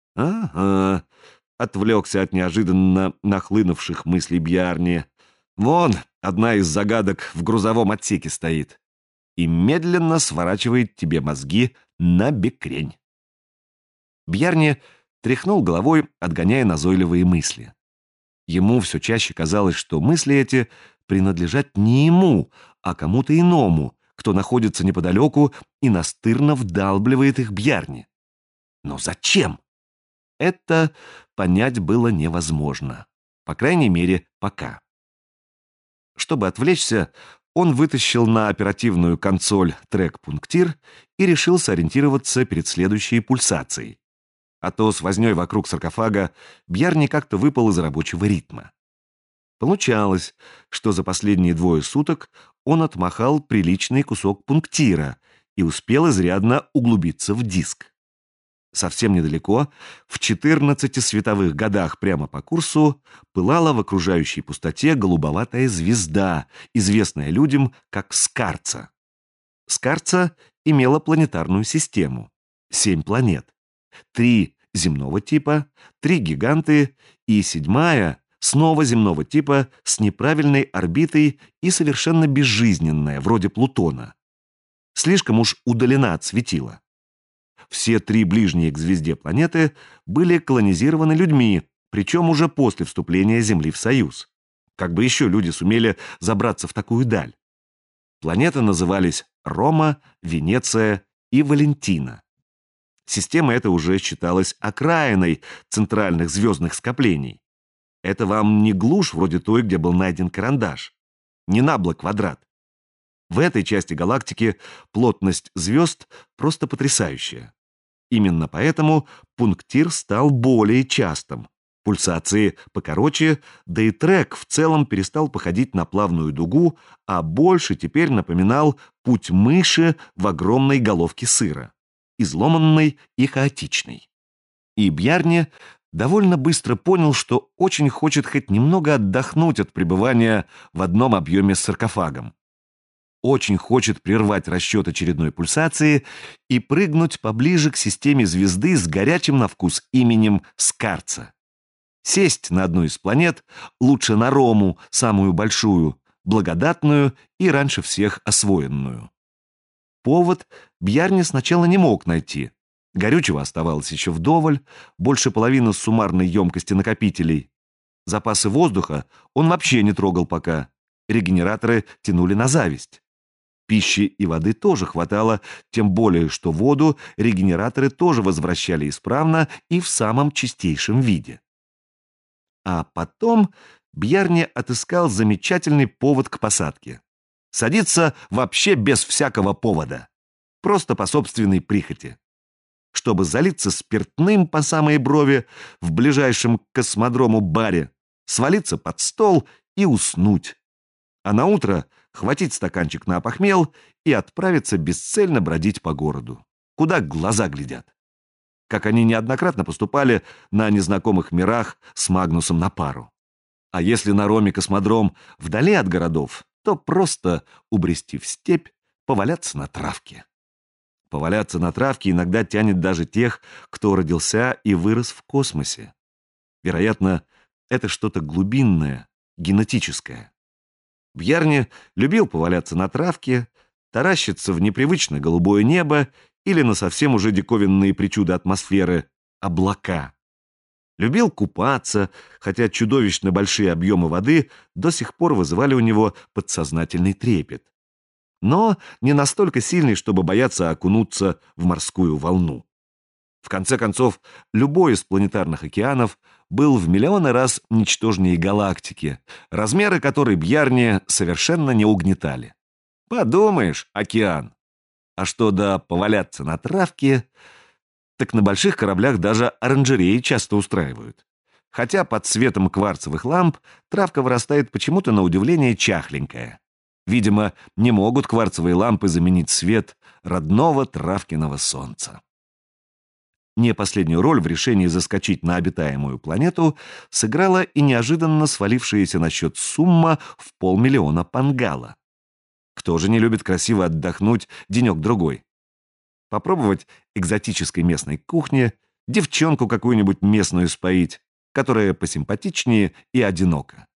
Ага, отвлекся от неожиданно нахлынувших мыслей Бьярни. Вон, одна из загадок в грузовом отсеке стоит и медленно сворачивает тебе мозги на бекрень. Бьярни тряхнул головой, отгоняя назойливые мысли. Ему все чаще казалось, что мысли эти принадлежат не ему, а кому-то иному, кто находится неподалеку и настырно вдалбливает их Бьярни. Но зачем? Это понять было невозможно. По крайней мере, пока. Чтобы отвлечься, он вытащил на оперативную консоль трек-пунктир и решил сориентироваться перед следующей пульсацией. А то с вознёй вокруг саркофага Бьярни как-то выпал из рабочего ритма. Получалось, что за последние 2 суток он отмахал приличный кусок пунктира и успел изрядно углубиться в диск. Совсем недалеко, в 14 световых годах прямо по курсу, пылала в окружающей пустоте голубоватая звезда, известная людям как Скарца. Скарца имела планетарную систему, 7 планет. 3 земного типа, 3 гиганты и 7-я снова земного типа с неправильной орбитой и совершенно безжизненная, вроде Плутона. Слишком уж удалена от светила. Все 3 ближние к звезде планеты были колонизированы людьми, причем уже после вступления Земли в Союз. Как бы еще люди сумели забраться в такую даль? Планеты назывались Рома, Венеция и Валентина. Система эта уже считалась окраиной центральных звездных скоплений. Это вам не глушь вроде той, где был найден карандаш. Не набло-квадрат. В этой части галактики плотность звезд просто потрясающая. Именно поэтому пунктир стал более частым. Пульсации покороче, да и трек в целом перестал походить на плавную дугу, а больше теперь напоминал путь мыши в огромной головке сыра. Изломанный и хаотичный. И Бьярни довольно быстро понял, что очень хочет хоть немного отдохнуть от пребывания в одном объеме с саркофагом. Очень хочет прервать расчет очередной пульсации и прыгнуть поближе к системе звезды с горячим на вкус именем Скарца. Сесть на одну из планет, лучше на Рому, самую большую, благодатную и раньше всех освоенную. Повод Бьярни сначала не мог найти. Горючего оставалось еще вдоволь, больше половины суммарной емкости накопителей. Запасы воздуха он вообще не трогал пока. Регенераторы тянули на зависть. Пищи и воды тоже хватало, тем более, что воду регенераторы тоже возвращали исправно и в самом чистейшем виде. А потом Бьярни отыскал замечательный повод к посадке. Садиться вообще без всякого повода. Просто по собственной прихоти. Чтобы залиться спиртным по самые брови в ближайшем к космодрому баре, свалиться под стол и уснуть. А на утро хватить стаканчик на опохмел и отправиться бесцельно бродить по городу. Куда глаза глядят. Как они неоднократно поступали на незнакомых мирах с Магнусом на пару. А если на Роме космодром вдали от городов, то просто убрести в степь, поваляться на травке. Поваляться на травке иногда тянет даже тех, кто родился и вырос в космосе. Вероятно, это что-то глубинное, генетическое. Бьярни любил поваляться на травке, таращиться в непривычно голубое небо или на совсем уже диковинные причуды атмосферы — облака. Любил купаться, хотя чудовищно большие объемы воды до сих пор вызывали у него подсознательный трепет. Но не настолько сильный, чтобы бояться окунуться в морскую волну. В конце концов, любой из планетарных океанов был в миллионы раз ничтожнее галактики, размеры которой Бьярни совершенно не угнетали. Подумаешь, океан. А что до поваляться на травке, так на больших кораблях даже оранжереи часто устраивают. Хотя под светом кварцевых ламп травка вырастает почему-то на удивление чахленькая. Видимо, не могут кварцевые лампы заменить свет родного травкиного солнца. Не последнюю роль в решении заскочить на обитаемую планету сыграла и неожиданно свалившаяся на счет сумма в 500 000 пангала. Кто же не любит красиво отдохнуть денек-другой? Попробовать экзотической местной кухни, девчонку какую-нибудь местную споить, которая посимпатичнее и одинока.